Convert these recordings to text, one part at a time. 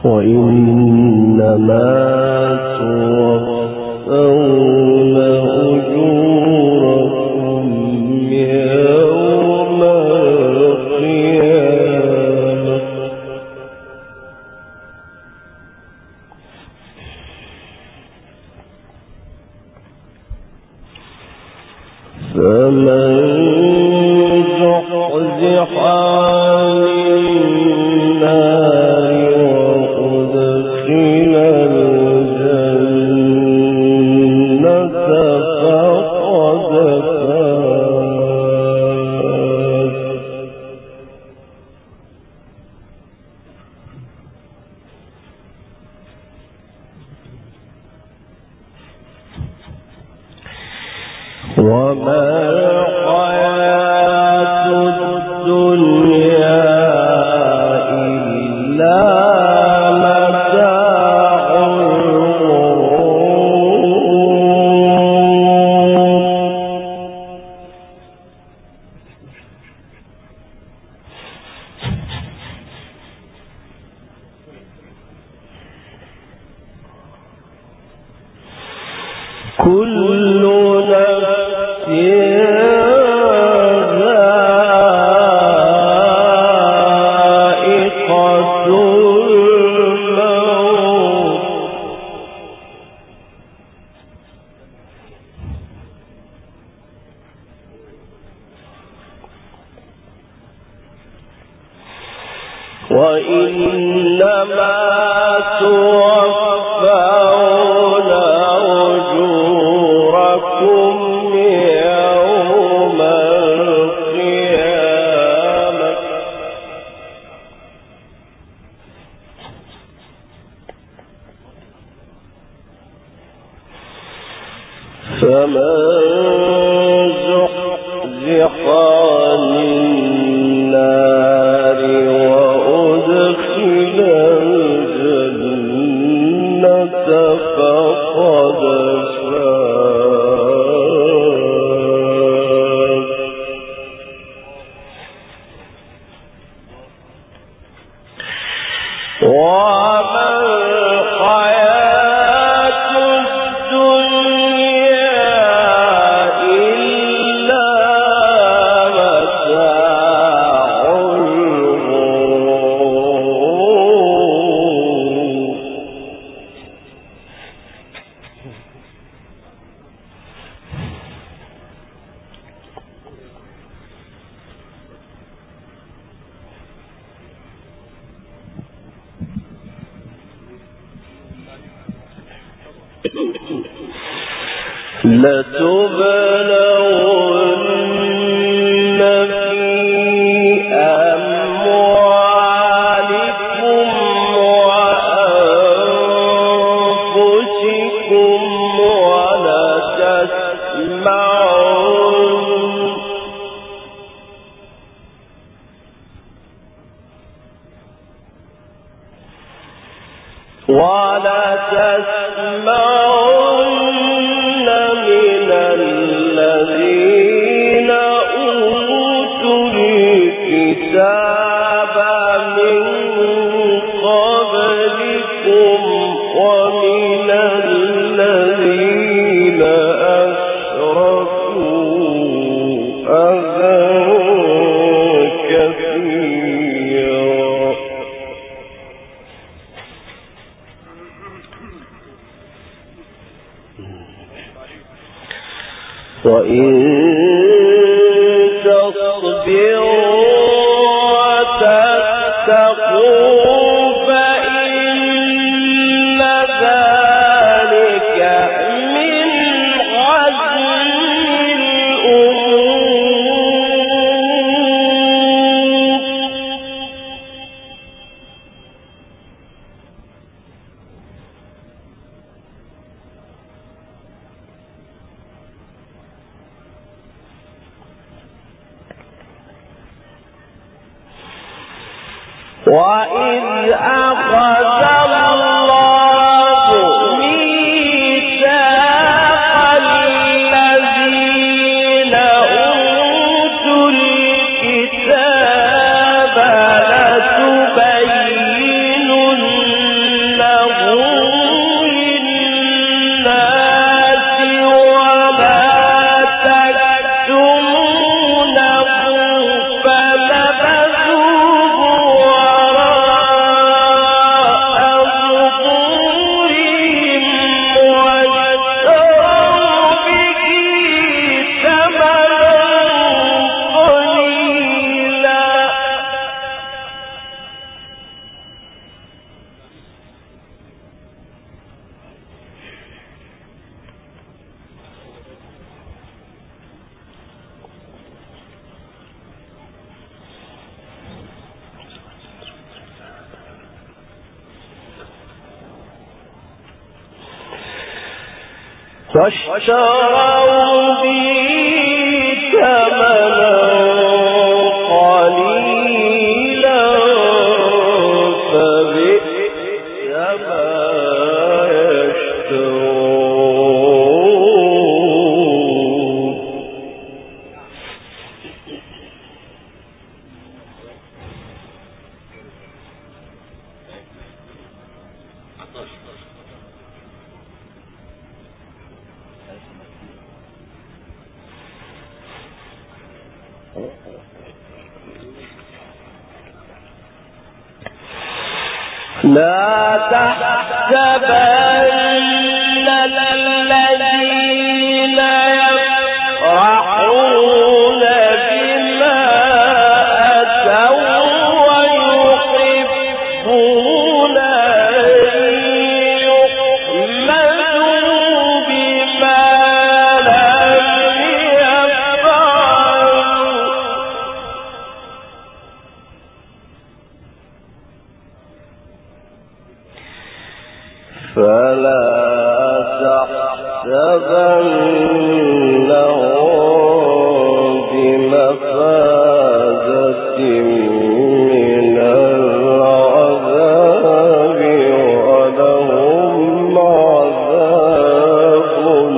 وإنما توفون أجوركم يوم القيامة فمن زحزح عن النار وأدخل الجنة فقد فاز وما الحياة الدنيا إلا متاع الغرور كل نفس ذائقة الموت وإنما توفون أجوركم يوم القيامة فمن زحزح عن النار وأدخل الجنة فقد فاز وما الحياة الدنيا إلا متاع الغرور لتبلغن في أموالكم وأنفسكم ولتسمعن من الذين أوتوا الكتاب من قبلكم ومن الذين أشركوا أذى كثيرا وإن تصبروا وتتقوا فإن ذلك من عزم وَإِذْ أَخَذَ اللَّهُ مِيثَاقَ الَّذِينَ أُوتُوا الْكِتَابَ لَتُبَيِّنُنَّهُ واشتروا به ثمنا قليلا فبئس ما يشترون. لا تحسبن الذين يفرحون بما أتوا ويحبون أن يحمدوا بما لم يفعلوا فلا تحسبنهم بمفازة من العذاب ولهم عذاب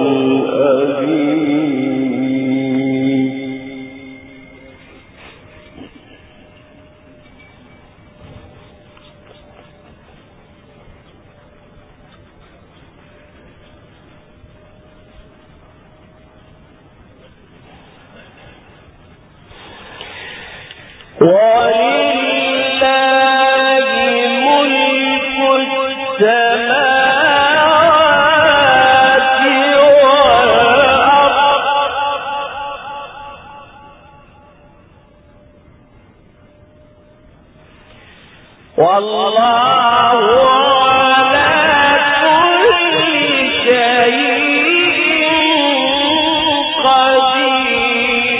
أليم. ولله ملك السماوات والأرض والله على كل شيء قدير.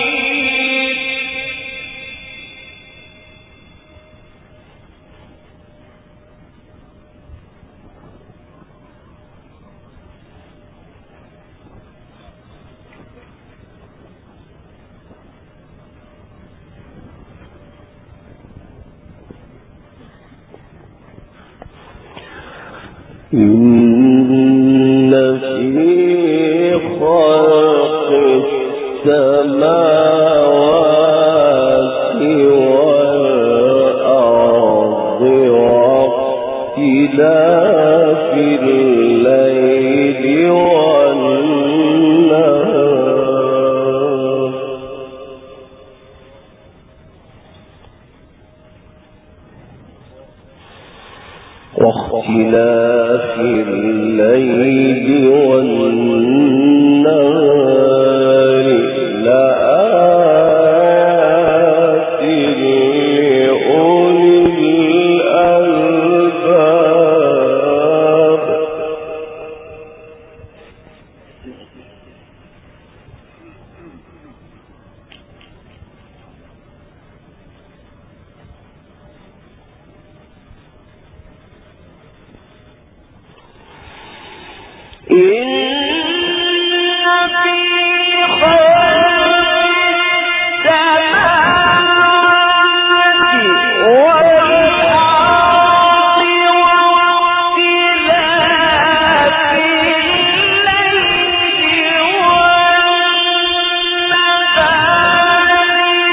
إن في خلق السماوات والأرض واختلاف الليل والنهار واختلاف الليل والنهار لآيات لأولي الألباب. إن في خلق السماوات والأرض واختلاف الليل والنهار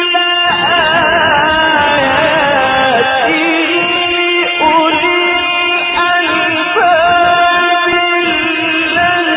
لآيات لأولي الألباب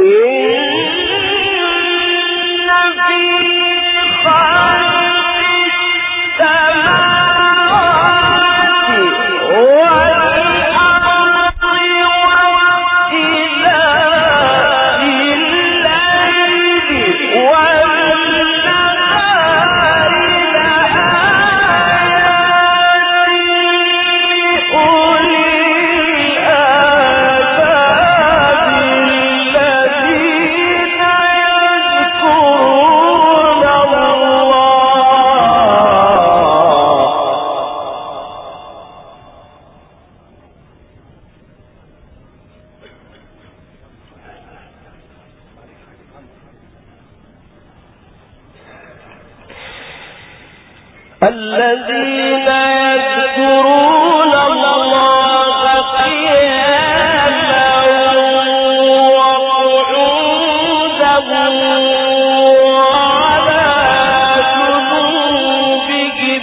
الذين يذكرون الله قياما وقعودا وعلى جنوبهم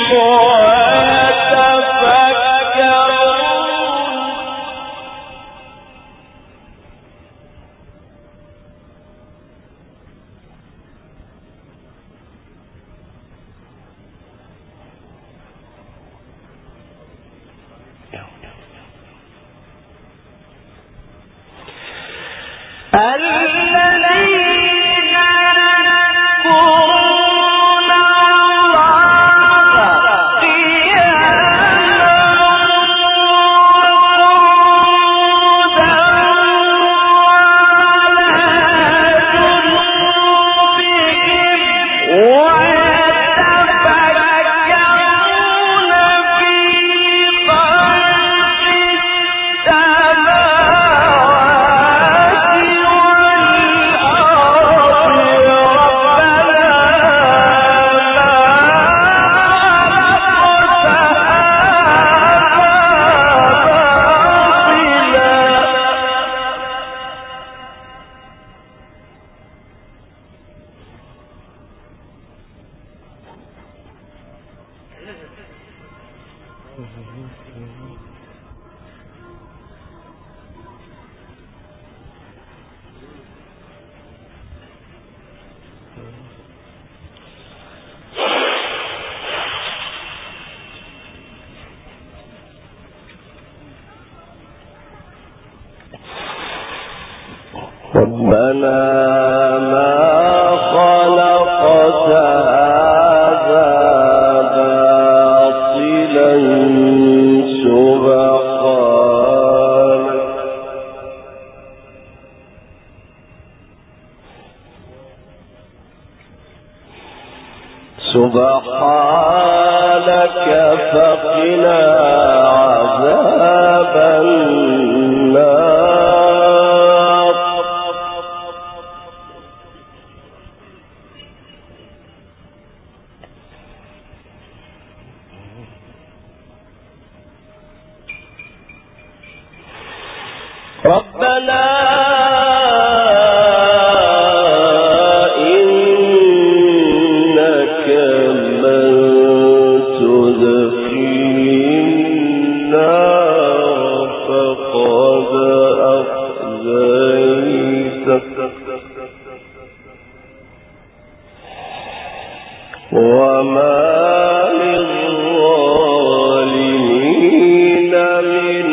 ربنا ما خلقت هذا باطلا سبحانك فقنا عذاب النار. ربنا إنك من تدخل النار فقد أخزيته وما للظالمين من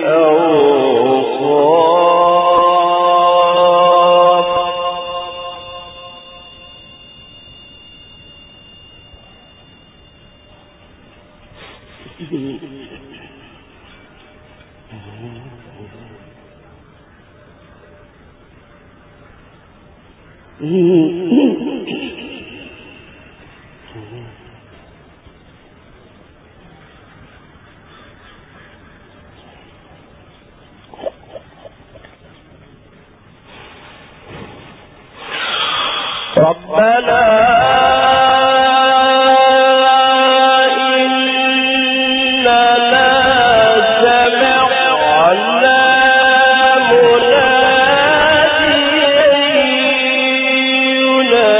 ربنا إننا سمعنا مناديا ينادي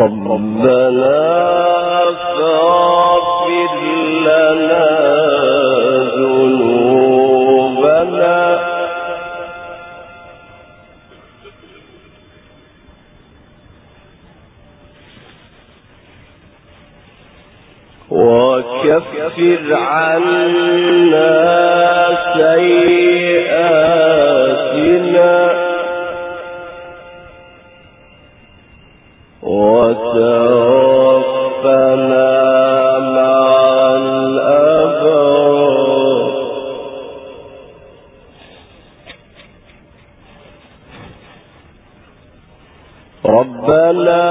ربنا فاغفر لنا ذنوبنا وكفر عنا سيئاتنا وتوفنا مع الأبرار ربنا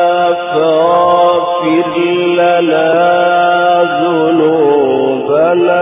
فاغفر لنا ذنوبنا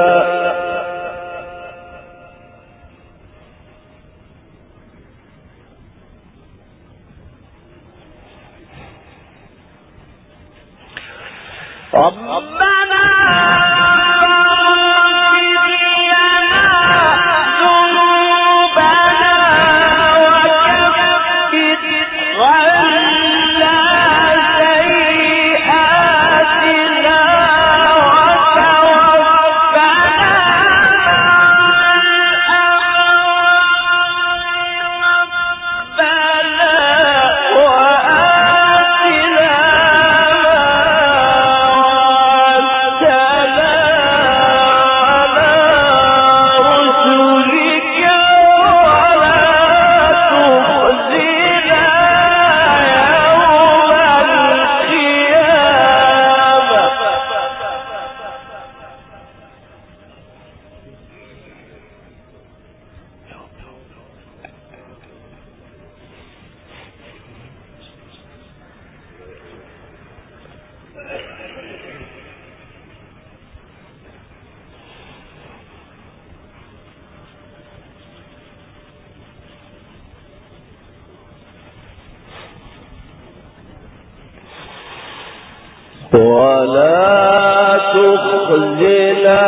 ولا تخزنا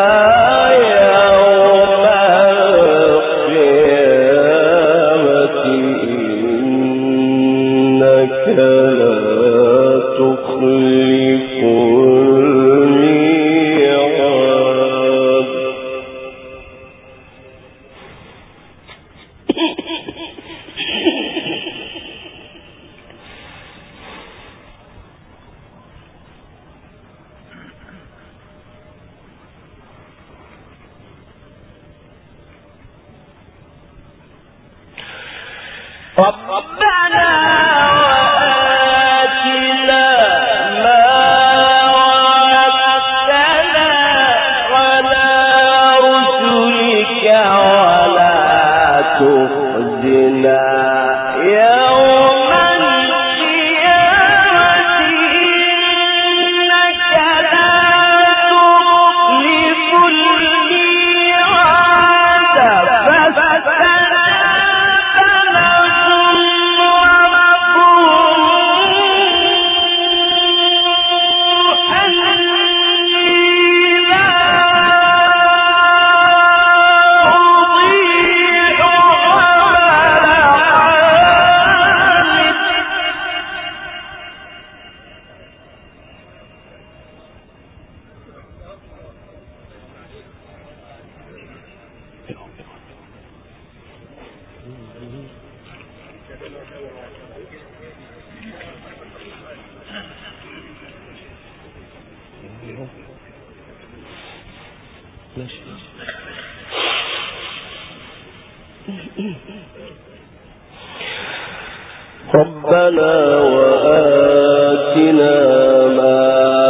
يوم القيامة إنك لا تخلف الميعاد ربنا وآتنا ما وعدتنا على رسلك ولا تخزنا يوم القيامة إنك لا تخلف الميعاد ربنا وآتنا ما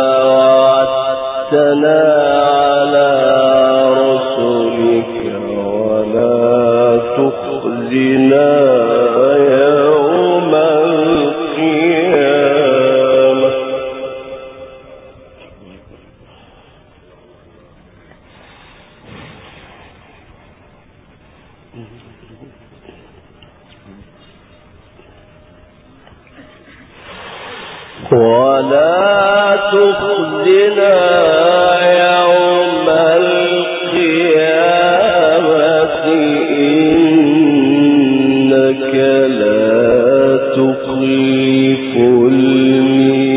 وعدتنا على رسلك ولا تخزنا يوم القيامة ولا تخزنا يوم القيامة إنك لا تخلف الميعاد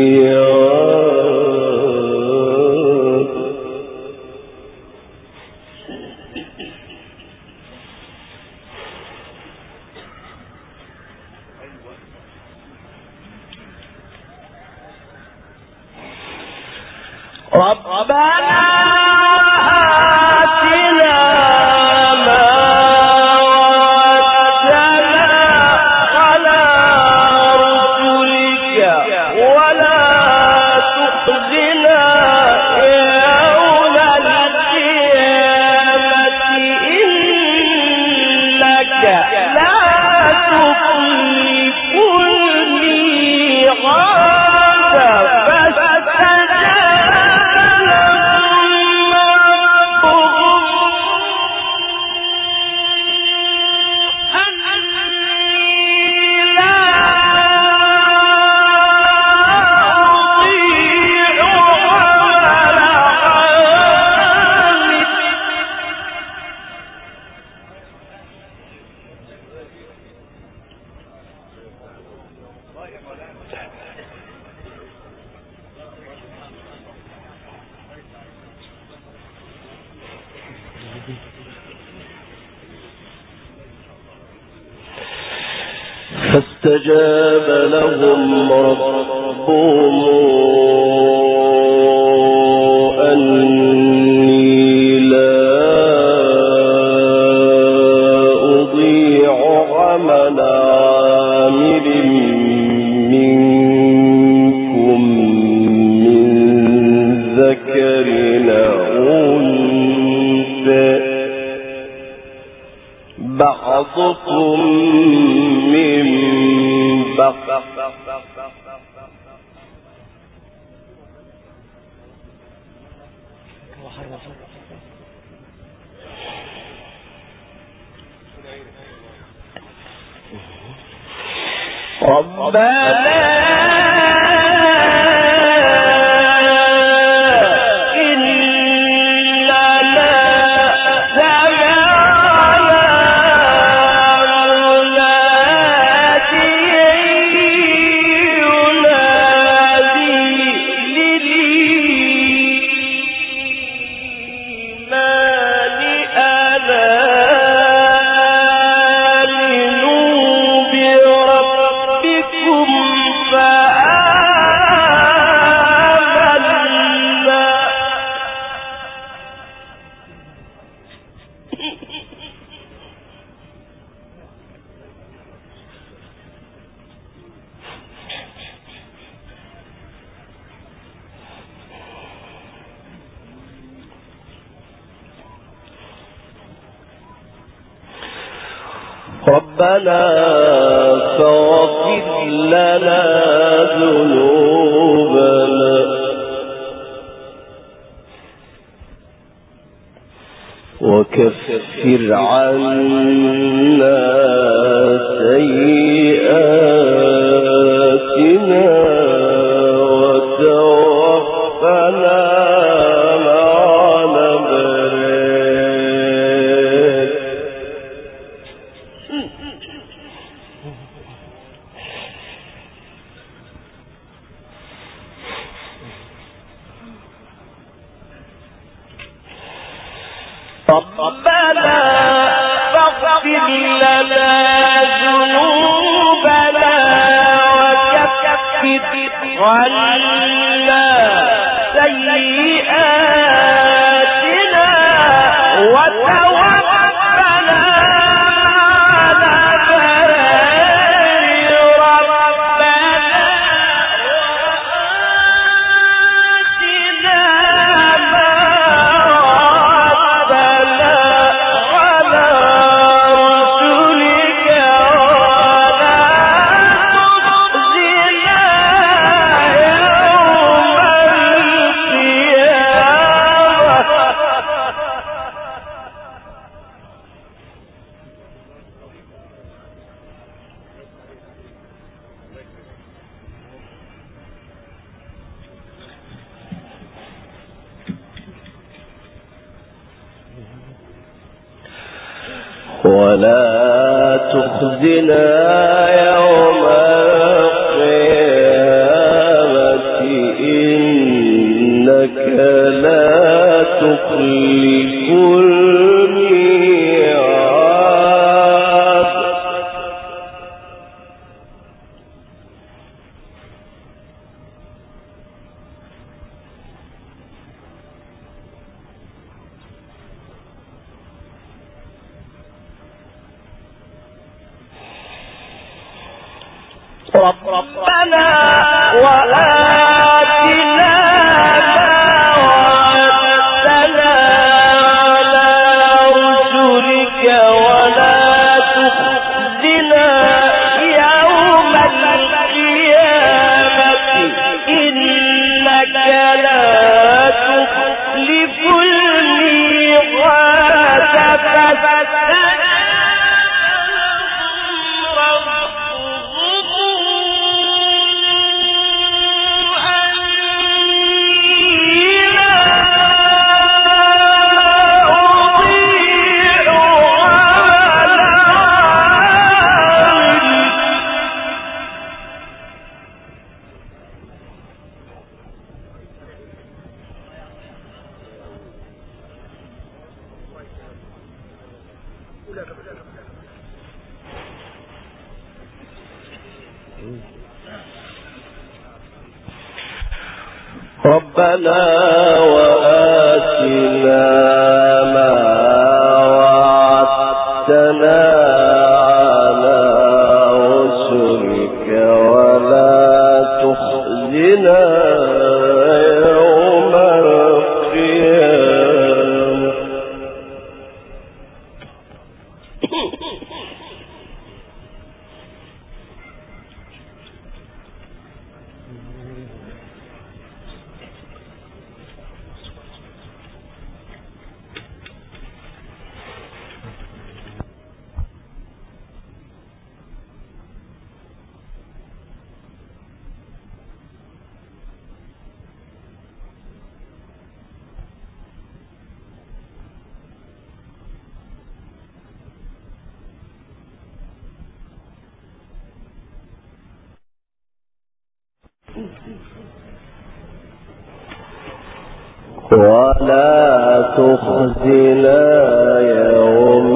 فاستجاب لهم ربهم أني لا أضيع عمل عامل منكم من ذكر أو أنثى بعضكم من بعض ربنا ربنا فاغفر لنا ذنوبنا وكفر عنا سيئاتنا وتوفنا ربنا فاغفر لنا ذنوبنا وكفر عنا سيئاتنا وتوفنا ولا تخزنا يوم القيامة إنك لا تخلف الميعاد ربنا وآتنا ربنا وآتنا ما وعدتنا على رسلك ولا تخزنا يوم القيامة ولا تخزنا يوم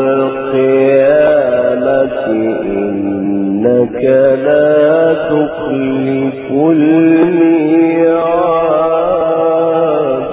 القيامة إنك لا تخلف الميعاد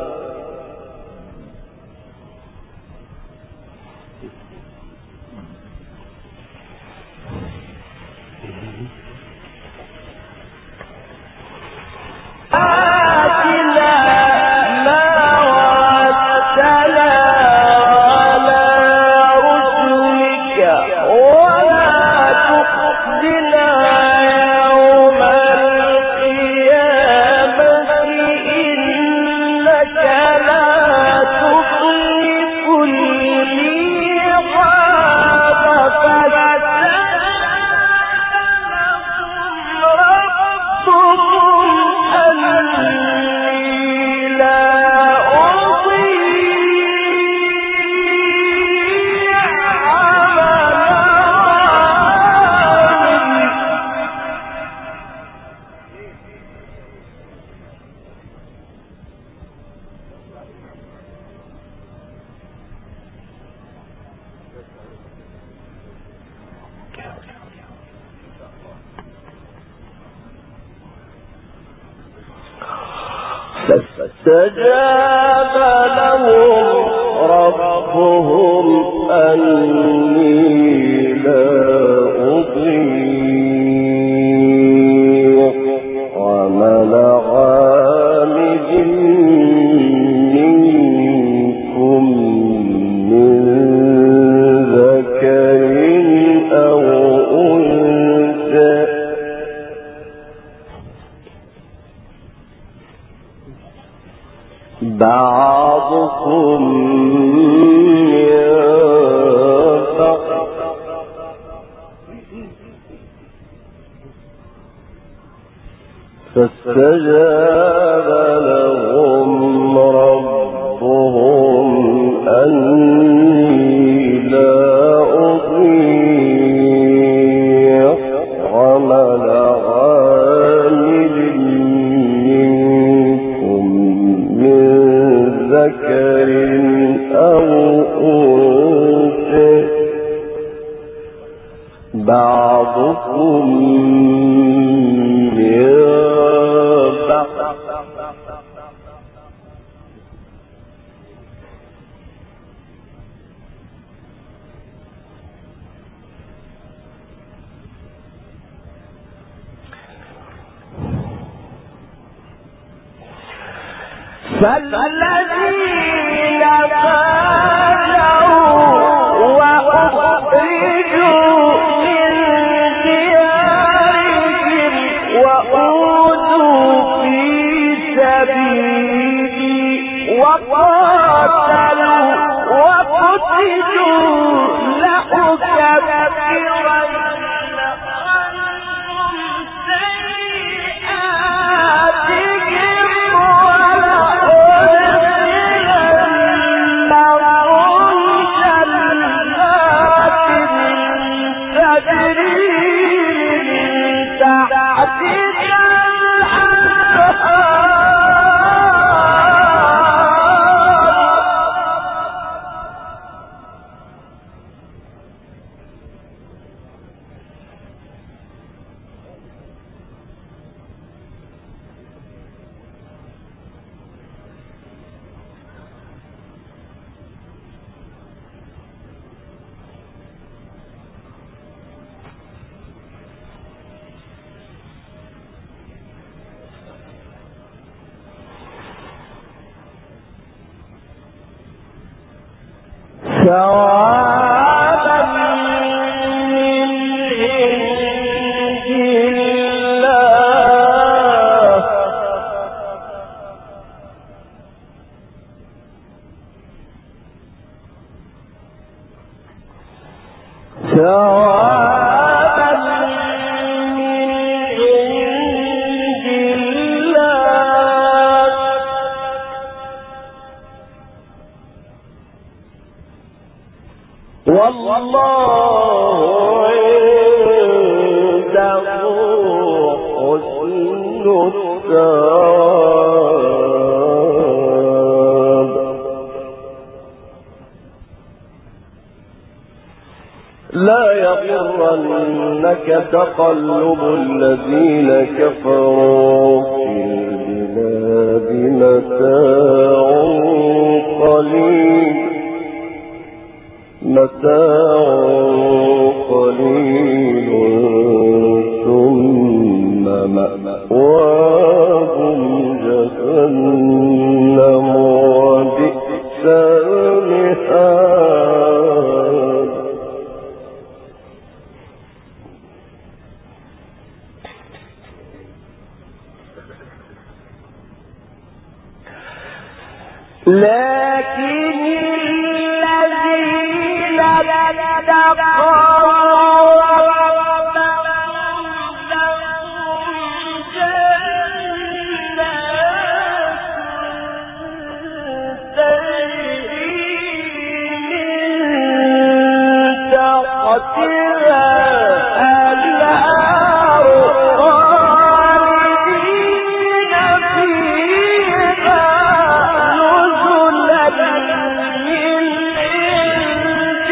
فاستجاب لهم ربهم أني لا أضيع عمل عامل منكم من ذكر أو أنثى بعضكم من بعض فاستجاب لهم ربهم أني لا أضيع عمل عامل منكم من ذكر أو أنثى بعضكم من بعض فالذين فاجروا وأخرجوا من ديارهم وأوذوا في سبيلي وقاتلوا وقتلوا لأكفرن عنهم سيئاتهم ولأدخلنهم جنات تجري من تحتها ثوابا من عند الله ثوابا من عند الله والله عنده حسن الثواب لا يغرنك تقلب الذين كفروا في البلاد متاع قليل ثم مأواهم جهنم وبئس المهاد لكن الذين اتقوا ربهم لهم جنات تجري من تحتها الأنهار خالدين فيها نزلا من عند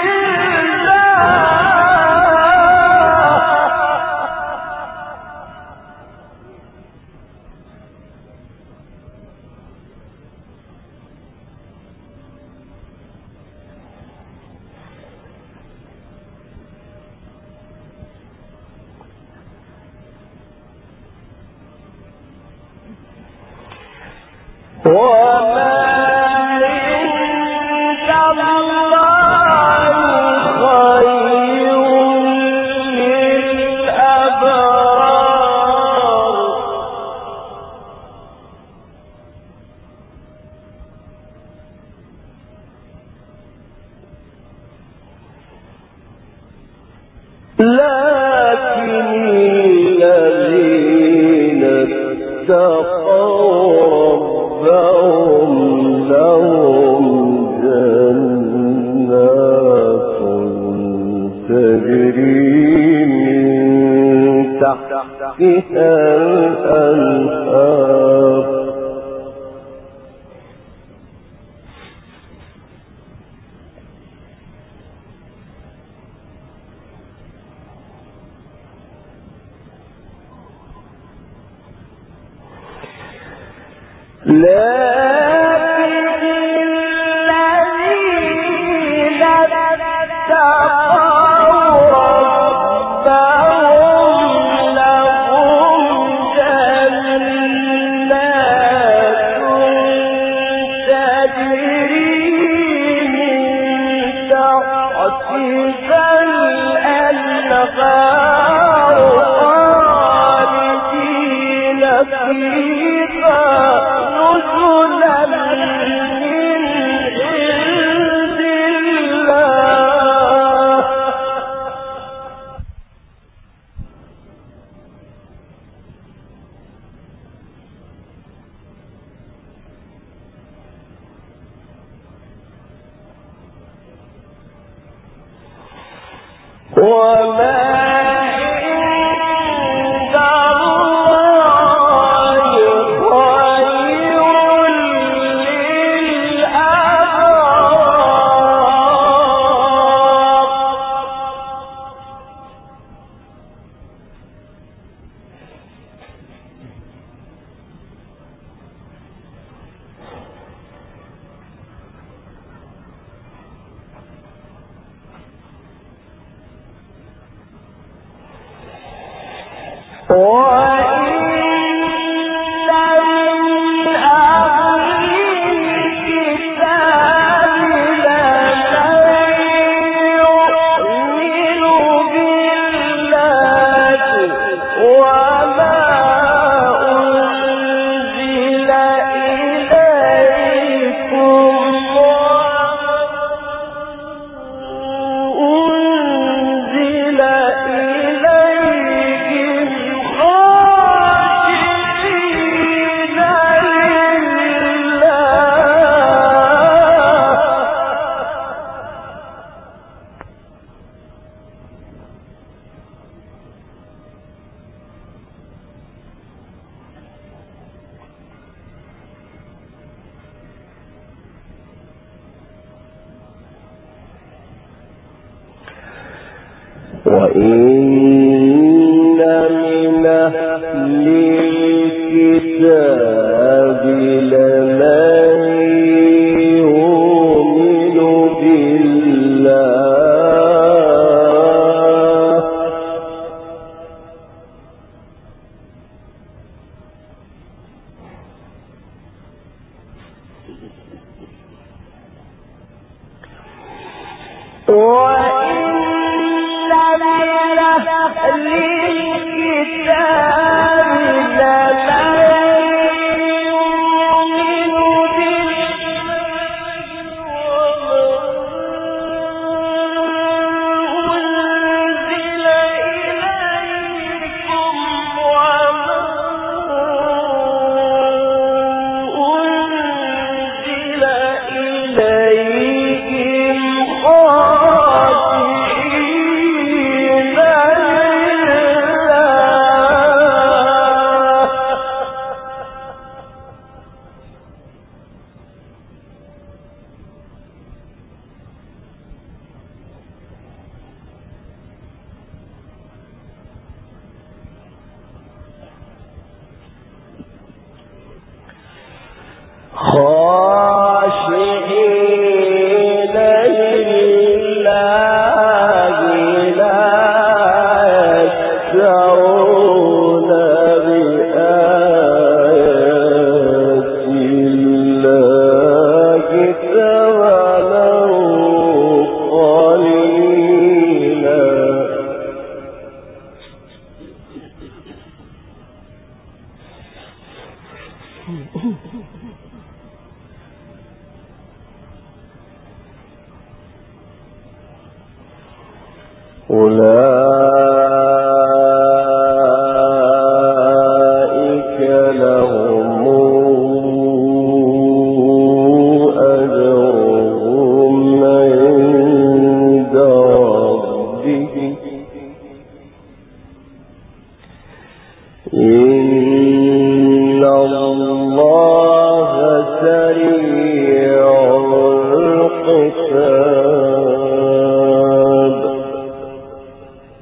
وما عند الله خير للأبرار لكن الذين اتقوا ربهم لهم جنات تجري من تحتها الأنهار لكن الذين اتقوا ربهم لهم جنات وإن من أهل الكتاب لمن يؤمن بالله أولئك لهم أجرهم عند ربهم إن الله سريع الحساب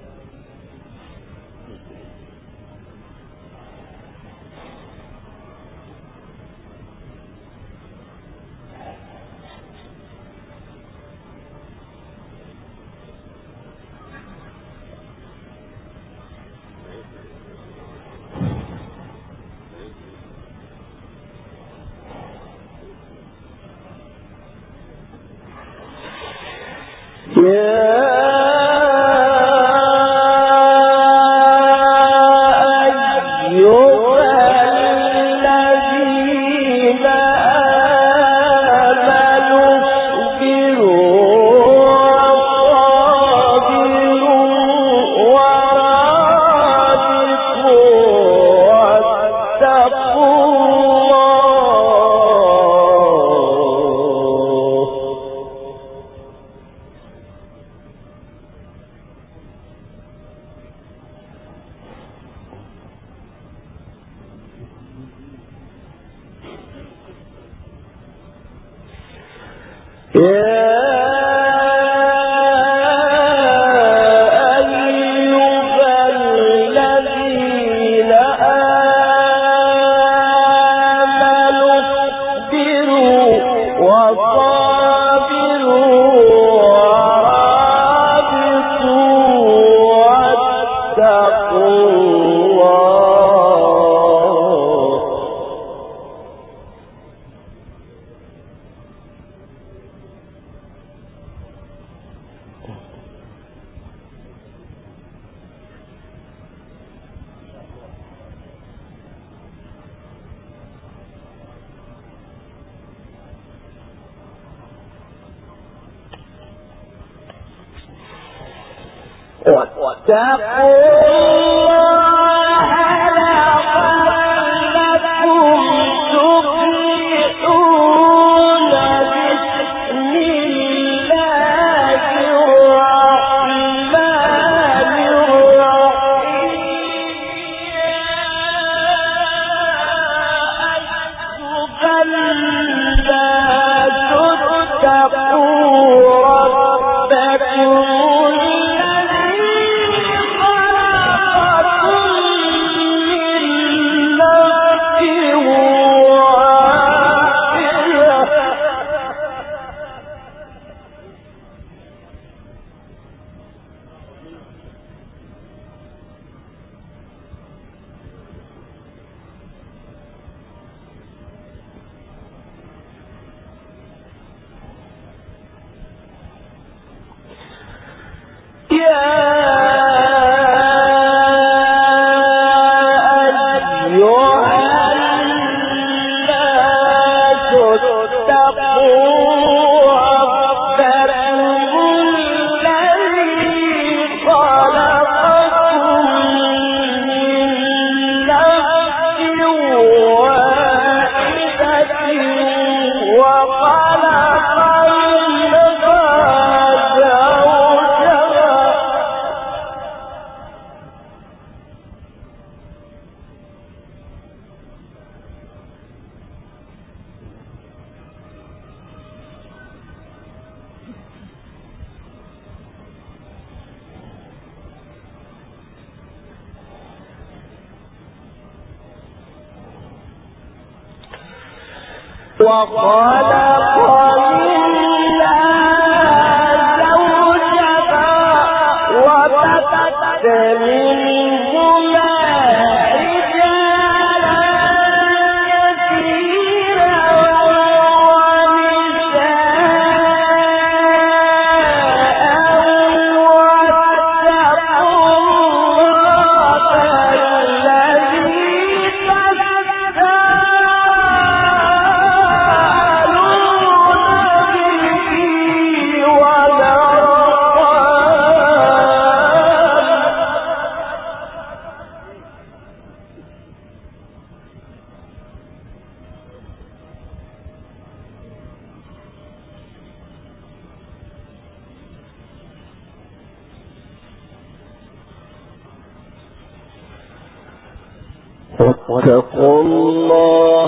واتقوا الله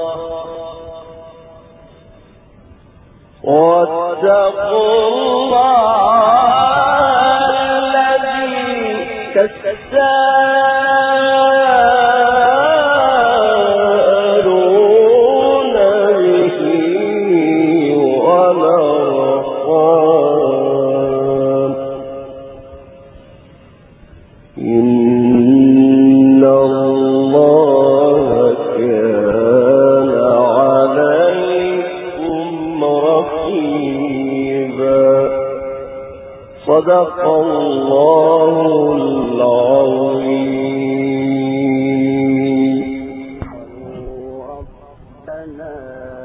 الذي تساءلون به والأرحام إن الله كان عليكم رقيبا صدق الله العظيم. ربنا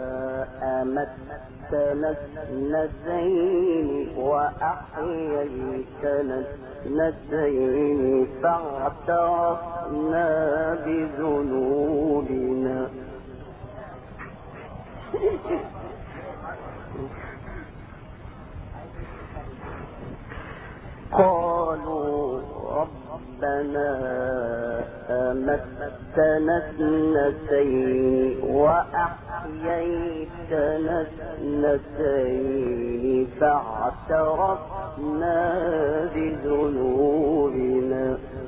أمتنا اثنتين وأحييتنا اثنتين فاعترفنا بذنوبنا قالوا ربنا أمتنا اثنتين وأحييتنا اثنتين فاعترفنا بذنوبنا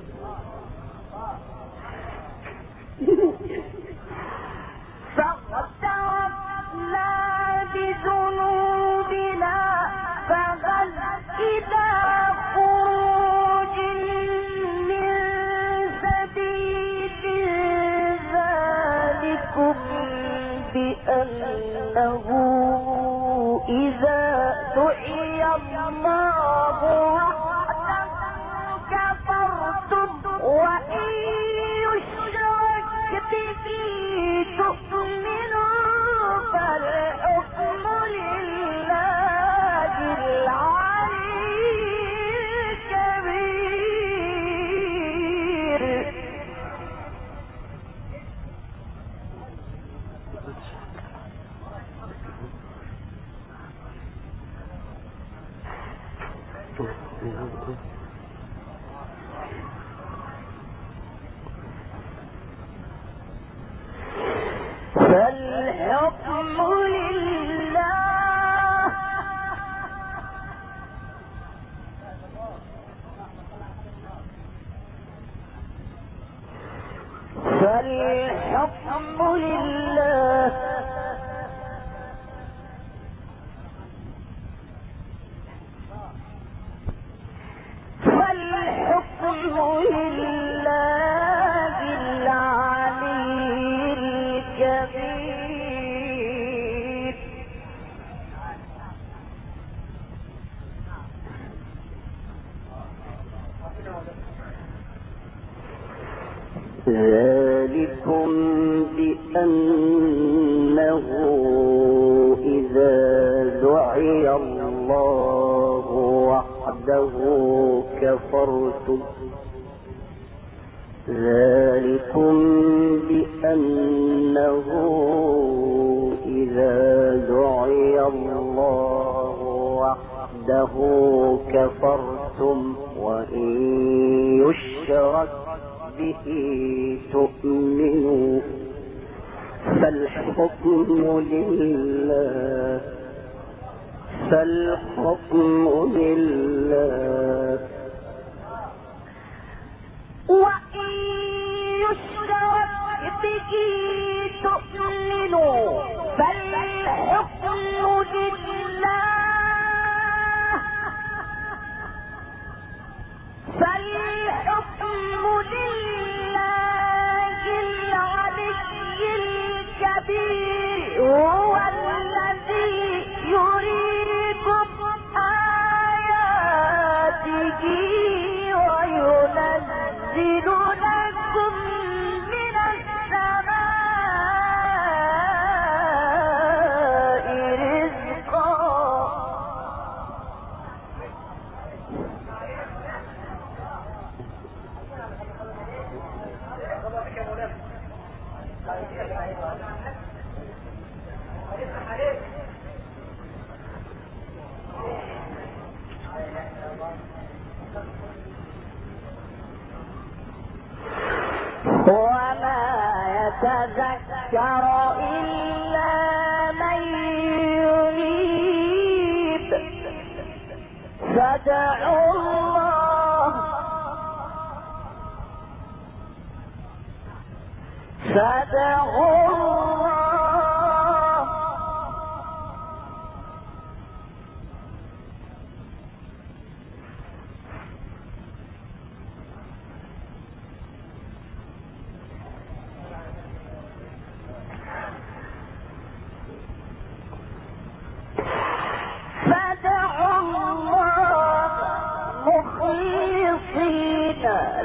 فهل إلى خروج من سبيل ذلكم بأنه إذا دعي الله وحده كفرتم وإن يشرك به تؤمنوا فالحكم لله العلي الكبير. فالحكم لله فالحكم لله فالحكم لله العلي الكبير. ذلكم بأنه إذا دعي الله وحده كفرتم ذلكم بأنه إذا دعي الله وحده كفرتم وإن يشرك به تؤمنوا فالحكم لله فالحكم لله وإن يشرك به تؤمنوا فالحكم لله فالحكم لله العلي الكبير. هو الذي يريكم آياته وينزل لكم من السماء رزقا. وما يتذكر إلا من ينيب فادعوا الله فادعوا الله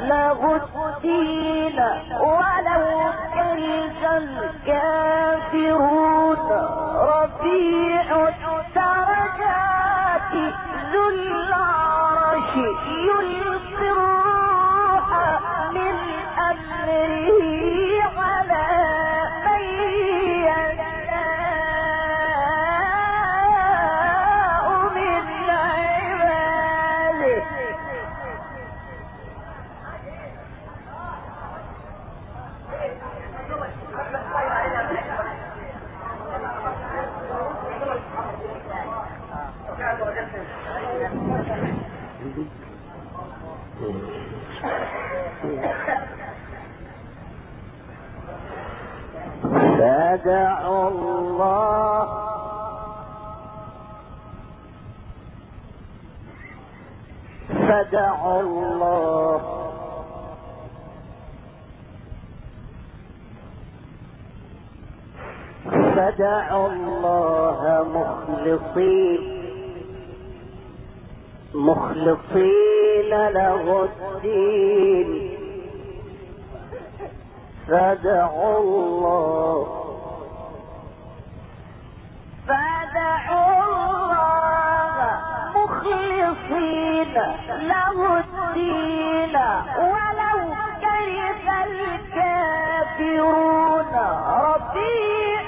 له الدين ولو كره الكافرون رفيع الدرجات ذو العرش يلقي الروح من أمره على من يشاء من عباده فادعوا الله فادعوا الله فادعوا الله مخلصين له الدين فادعوا الله مخلصين له الدين ولو كره الكافرون رفيع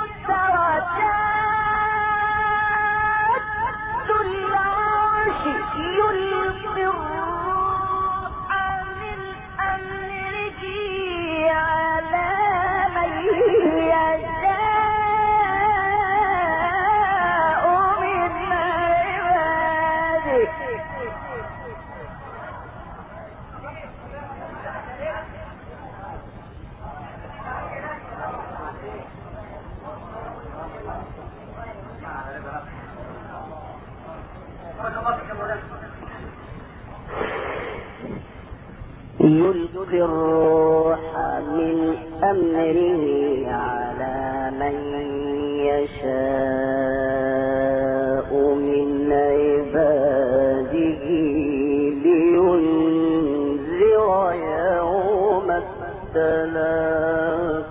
الدرجات ذو العرش يلقي الروح من أمره على من يشاء من عباده يلقي الروح من أمره على من يشاء من عباده لينذر يوم التلاق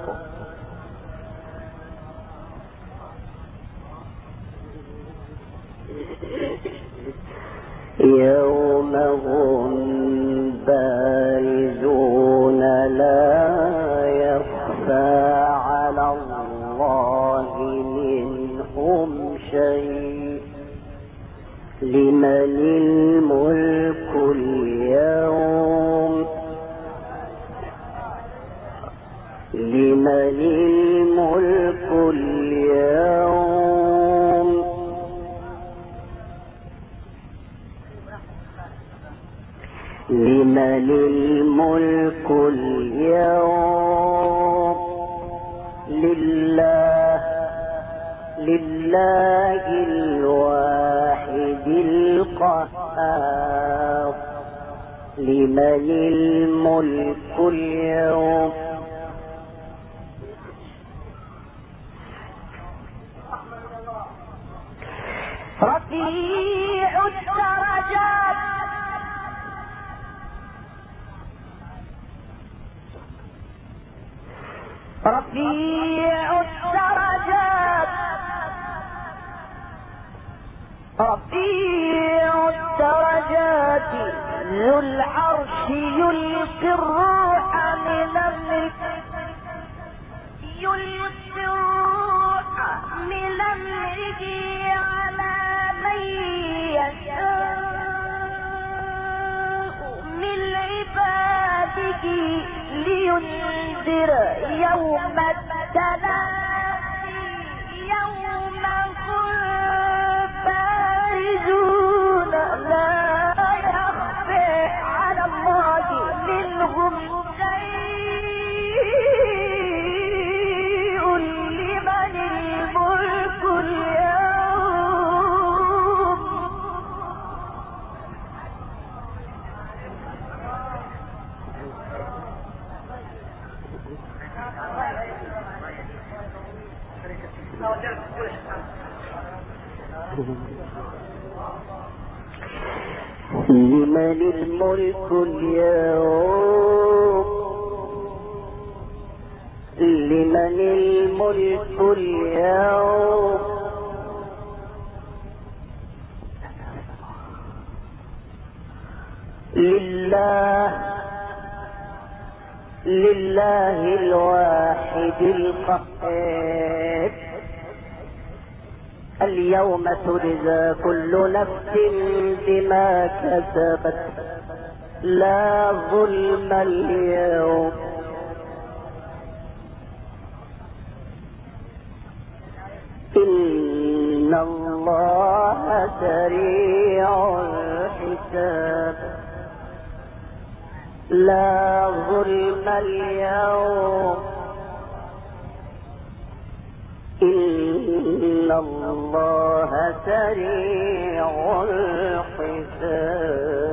يوم هم بارزون لا يخفى على الله منهم شيء لمن الملك اليوم لمن الملك اليوم لمن الملك اليوم لله الواحد القهار لمن الملك اليوم رفيع الدرجات رفيع الدرجات ذو العرش يلقي الروح من أمره على من يشاء من عباده لينذر يوم التلاقي يوم هم بارزون لا يخفى على الله منهم شيء لمن الملك اليوم لمن الملك اليوم لمن الملك اليوم لله الواحد القهار. اليوم تجزى كل نفس بما كسبت لا ظلم اليوم. إن الله سريع الحساب لا ظلم اليوم. إن الله سريع الحساب.